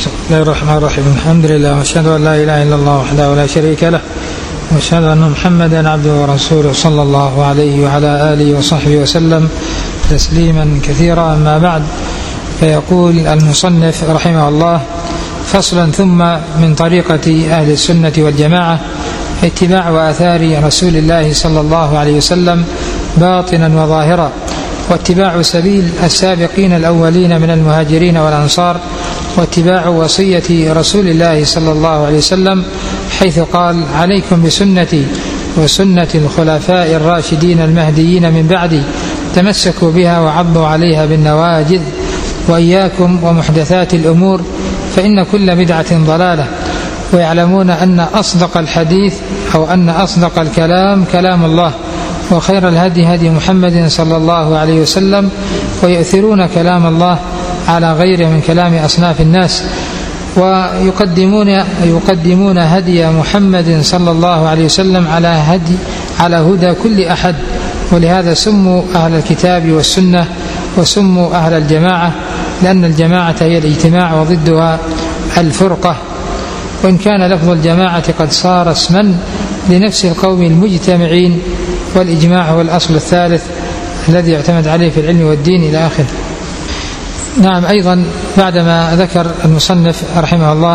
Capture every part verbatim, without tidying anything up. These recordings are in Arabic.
بسم الله الرحمن الرحيم. الحمد لله واشهد ان لا اله الا الله وحده لا شريك له واشهد ان محمدا عبده ورسوله صلى الله عليه وعلى اله وصحبه وسلم تسليما كثيرا. اما بعد، فيقول المصنف رحمه الله: فصلا. ثم من طريقة أهل السنة والجماعة اتباع آثار رسول الله صلى الله عليه وسلم باطنا وظاهرا، واتباع سبيل السابقين الأولين من المهاجرين والأنصار، واتباع وصية رسول الله صلى الله عليه وسلم حيث قال: عليكم بسنتي وسنة الخلفاء الراشدين المهديين من بعدي، تمسكوا بها وعضوا عليها بالنواجذ، وإياكم ومحدثات الأمور فإن كل بدعة ضلالة. ويعلمون أن أصدق الحديث أو أن أصدق الكلام كلام الله، وخير الهدي هدي محمد صلى الله عليه وسلم، ويؤثرون كلام الله على غيره من كلام أصناف الناس، ويقدمون يقدمون هدي محمد صلى الله عليه وسلم على هدي على هدى كل أحد. ولهذا سموا أهل الكتاب والسنة وسموا أهل الجماعة، لأن الجماعة هي الاجتماع وضدها الفرقة. وإن كان لفظ الجماعة قد صار اسما لنفس القوم المجتمعين، والإجماع هو الأصل الثالث الذي يعتمد عليه في العلم والدين إلى آخره. نعم، أيضا بعدما ذكر المصنف رحمه الله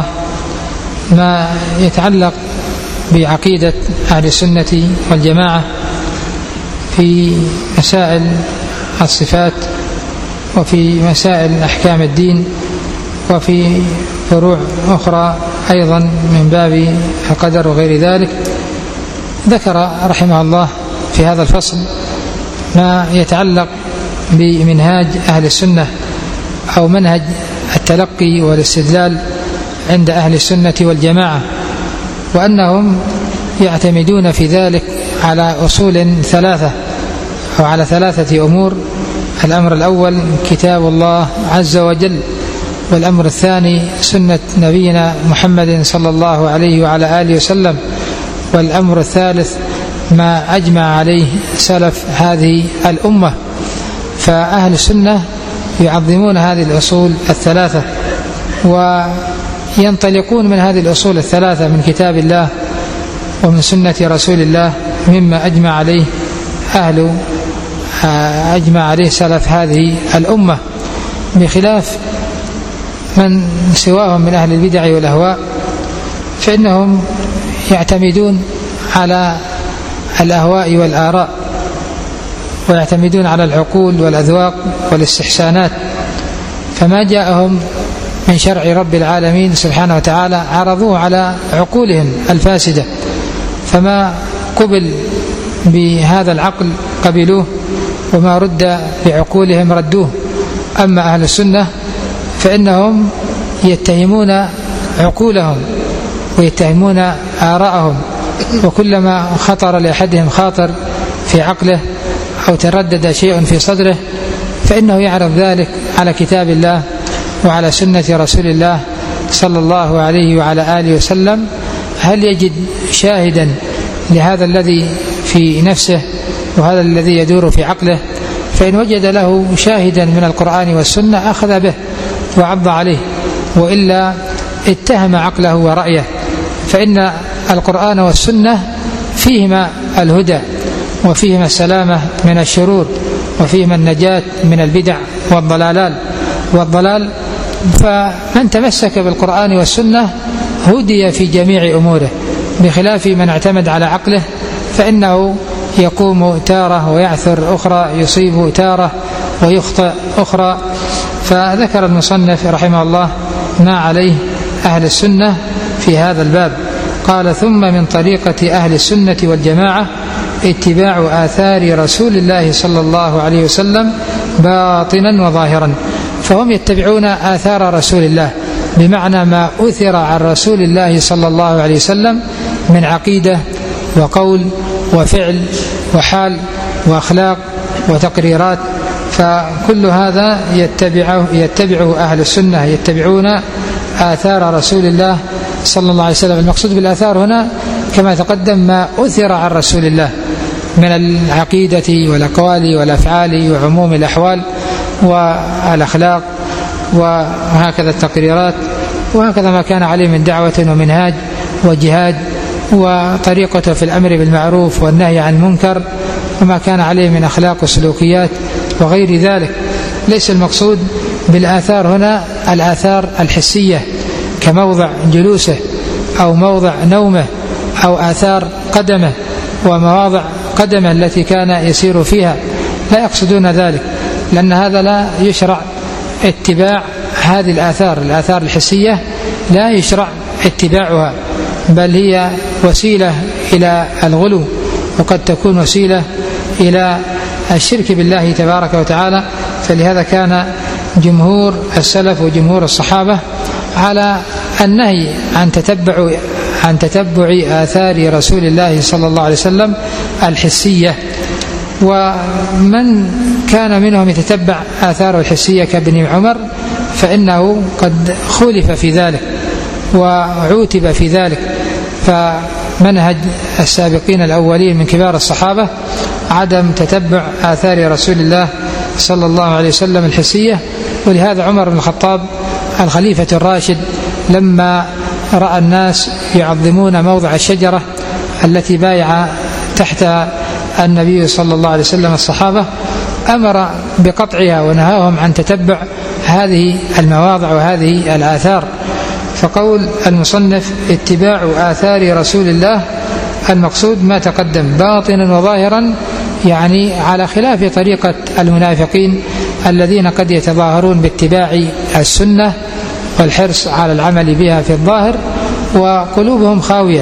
ما يتعلق بعقيدة أهل السنة والجماعة في مسائل الصفات، وفي مسائل أحكام الدين، وفي فروع أخرى أيضا من باب القدر وغير ذلك، ذكر رحمه الله في هذا الفصل ما يتعلق بمنهاج أهل السنة أو منهج التلقي والاستدلال عند أهل السنة والجماعة، وأنهم يعتمدون في ذلك على أصول ثلاثة أو على ثلاثة أمور. الأمر الأول كتاب الله عز وجل، والأمر الثاني سنة نبينا محمد صلى الله عليه وعلى آله وسلم، والأمر الثالث ما أجمع عليه سلف هذه الأمة. فأهل السنة يعظمون هذه الأصول الثلاثة، وينطلقون من هذه الأصول الثلاثة من كتاب الله ومن سنة رسول الله مما أجمع عليه أهل أجمع عليه سلف هذه الأمة، بخلاف من سواهم من أهل البدع والأهواء، فإنهم يعتمدون على الأهواء والآراء، ويعتمدون على العقول والأذواق والاستحسانات. فما جاءهم من شرع رب العالمين سبحانه وتعالى عرضوه على عقولهم الفاسدة، فما قبل بهذا العقل قبلوه، وما رد بعقولهم ردوه. أما أهل السنة فإنهم يتهمون عقولهم ويتهمون آراءهم، وكلما خطر لأحدهم خاطر في عقله أو تردد شيء في صدره فإنه يعرض ذلك على كتاب الله وعلى سنة رسول الله صلى الله عليه وعلى آله وسلم، هل يجد شاهدا لهذا الذي في نفسه وهذا الذي يدور في عقله. فإن وجد له شاهدا من القرآن والسنة أخذ به وعض عليه، وإلا اتهم عقله ورأيه. فإن القرآن والسنة فيهما الهدى، وفيهما السلامة من الشرور، وفيهما النجاة من البدع والضلالات والضلال. فمن تمسك بالقرآن والسنة هدي في جميع أموره، بخلاف من اعتمد على عقله فإنه يقوم تارة ويعثر أخرى، يصيب تارة ويخطئ أخرى. فذكر المصنف رحمه الله ما عليه أهل السنة في هذا الباب. قال: ثم من طريقة أهل السنة والجماعة اتباع آثار رسول الله صلى الله عليه وسلم باطنا وظاهرا. فهم يتبعون آثار رسول الله، بمعنى ما أثر عن رسول الله صلى الله عليه وسلم من عقيدة وقول وفعل وحال وأخلاق وتقريرات. فكل هذا يتبعه, يتبعه أهل السنة، يتبعون آثار رسول الله صلى الله عليه وسلم. المقصود بالآثار هنا كما تقدم ما أثر عن رسول الله من العقيدة والأقوال والأفعال وعموم الأحوال والأخلاق وهكذا التقريرات وهكذا ما كان عليه من دعوة ومنهاج وجهاد وطريقته في الأمر بالمعروف والنهي عن المنكر، وما كان عليه من أخلاق وسلوكيات وغير ذلك. ليس المقصود بالآثار هنا الآثار الحسية كموضع جلوسه أو موضع نومه أو آثار قدمه ومواضع قدمه التي كان يسير فيها، لا يقصدون ذلك، لأن هذا لا يشرع اتباع هذه الآثار. الآثار الحسية لا يشرع اتباعها، بل هي وسيلة إلى الغلو، وقد تكون وسيلة إلى الشرك بالله تبارك وتعالى. فلهذا كان جمهور السلف وجمهور الصحابة على النهي عن تتبع عن تتبع آثار رسول الله صلى الله عليه وسلم الحسية. ومن كان منهم يتتبع آثاره الحسية كابن عمر فإنه قد خولف في ذلك وعوتب في ذلك. فمنهج السابقين الأولين من كبار الصحابة عدم تتبع آثار رسول الله صلى الله عليه وسلم الحسية. ولهذا عمر بن الخطاب الخليفة الراشد لما رأى الناس يعظمون موضع الشجرة التي بايع تحت النبي صلى الله عليه وسلم الصحابة أمر بقطعها ونهاهم عن تتبع هذه المواضع وهذه الآثار. فقول المصنف اتباع آثار رسول الله المقصود ما تقدم باطنا وظاهرا، يعني على خلاف طريقة المنافقين الذين قد يتظاهرون باتباع السنة والحرص على العمل بها في الظاهر وقلوبهم خاوية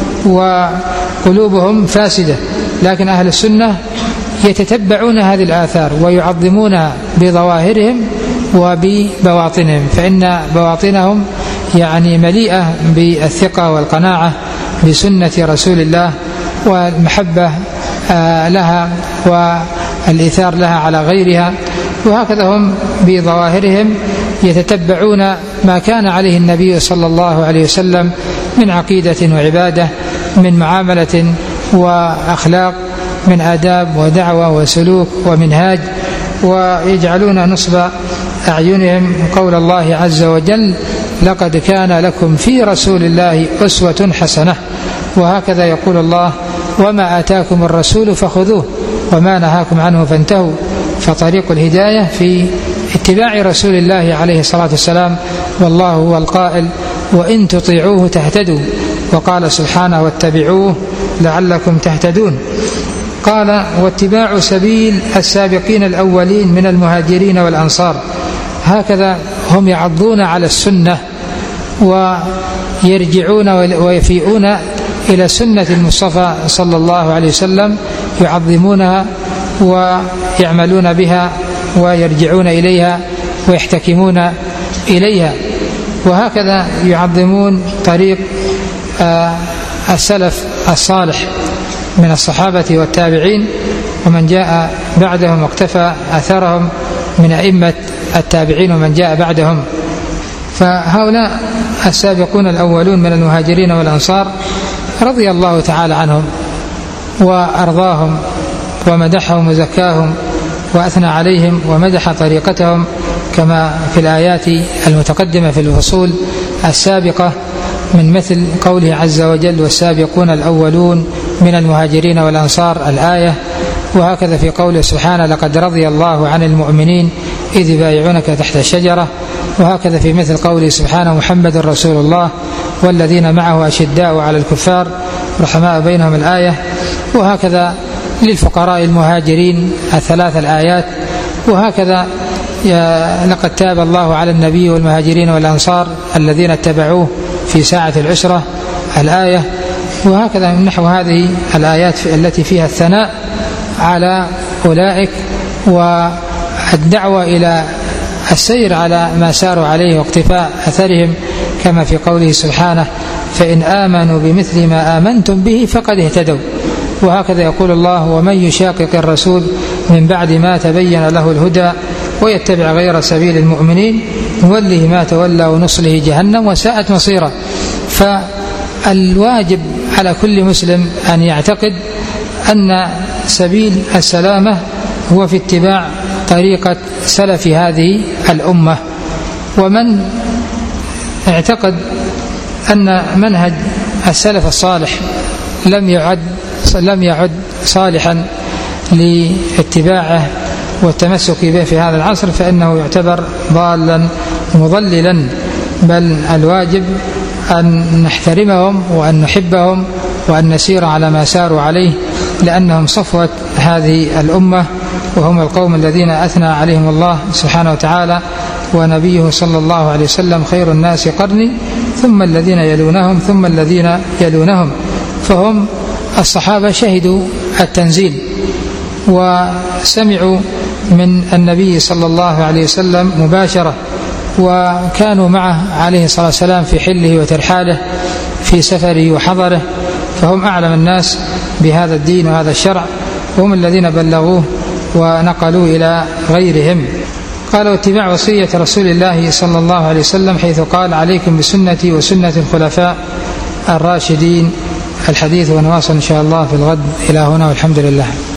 وقلوبهم فاسدة. لكن أهل السنة يتتبعون هذه الآثار ويعظمونها بظواهرهم وببواطنهم، فإن بواطنهم يعني مليئة بالثقة والقناعة بسنة رسول الله والمحبة لها والإيثار لها على غيرها. وهكذا هم بظواهرهم يتتبعون ما كان عليه النبي صلى الله عليه وسلم من عقيدة وعبادة، من معاملة وأخلاق، من آداب ودعوة وسلوك ومنهاج، ويجعلون نصب أعينهم قول الله عز وجل لقد كان لكم في رسول الله أسوة حسنة. وهكذا يقول الله وما آتاكم الرسول فخذوه وما نهاكم عنه فانتهوا. فطريق الهداية في اتباع رسول الله عليه الصلاة والسلام، والله هو القائل وإن تطيعوه تهتدوا، وقال سبحانه واتبعوه لعلكم تهتدون. قال واتباع سبيل السابقين الأولين من المهاجرين والأنصار. هكذا هم يعضون على السنة ويرجعون ويفيئون إلى سنة المصطفى صلى الله عليه وسلم، يعظمونها ويعملون بها ويرجعون إليها ويحتكمون إليها. وهكذا يعظمون طريق السلف الصالح من الصحابة والتابعين ومن جاء بعدهم واقتفى أثرهم من أئمة التابعين ومن جاء بعدهم. فهؤلاء السابقون الأولون من المهاجرين والأنصار رضي الله تعالى عنهم وأرضاهم ومدحهم وزكاهم وأثنى عليهم ومدح طريقتهم كما في الآيات المتقدمة في الفصول السابقة، من مثل قوله عز وجل والسابقون الأولون من المهاجرين والأنصار الآية. وهكذا في قوله سبحانه لقد رضي الله عن المؤمنين إذ يبايعونك تحت الشجرة. وهكذا في مثل قوله سبحانه محمد رسول الله والذين معه أشداء على الكفار رحماء بينهم الآية. وهكذا للفقراء المهاجرين الثلاث الآيات. وهكذا لقد تاب الله على النبي والمهاجرين والأنصار الذين اتبعوه في ساعة العسرة الآية. وهكذا من نحو هذه الآيات التي فيها الثناء على أولئك والدعوة إلى السير على ما ساروا عليه واقتفاء أثرهم، كما في قوله سبحانه فإن آمنوا بمثل ما آمنتم به فقد اهتدوا. وهكذا يقول الله ومن يشاقق الرسول من بعد ما تبين له الهدى ويتبع غير سبيل المؤمنين نوله ما تولى ونصله جهنم وساءت مصيرا. فالواجب على كل مسلم أن يعتقد أن سبيل السلامة هو في اتباع طريقة سلف هذه الأمة. ومن اعتقد أن منهج السلف الصالح لم يعد لم يعد صالحا لاتباعه والتمسك به في هذا العصر، فإنه يعتبر ضالا مضللا، بل الواجب أن نحترمهم وأن نحبهم وأن نسير على ما ساروا عليه، لأنهم صفوة هذه الأمة، وهم القوم الذين أثنى عليهم الله سبحانه وتعالى ونبيه صلى الله عليه وسلم: خير الناس قرني ثم الذين يلونهم ثم الذين يلونهم. فهم الصحابة شهدوا التنزيل وسمعوا من النبي صلى الله عليه وسلم مباشرة، وكانوا معه عليه الصلاة والسلام في حله وترحاله، في سفره وحضره، فهم أعلم الناس بهذا الدين وهذا الشرع، وهم الذين بلغوه ونقلوا إلى غيرهم. قال: واتباع وصية رسول الله صلى الله عليه وسلم، حيث قال: عليكم بسنتي وسنة الخلفاء الراشدين. الحديث ونواصل إن شاء الله في الغد. إلى هنا والحمد لله.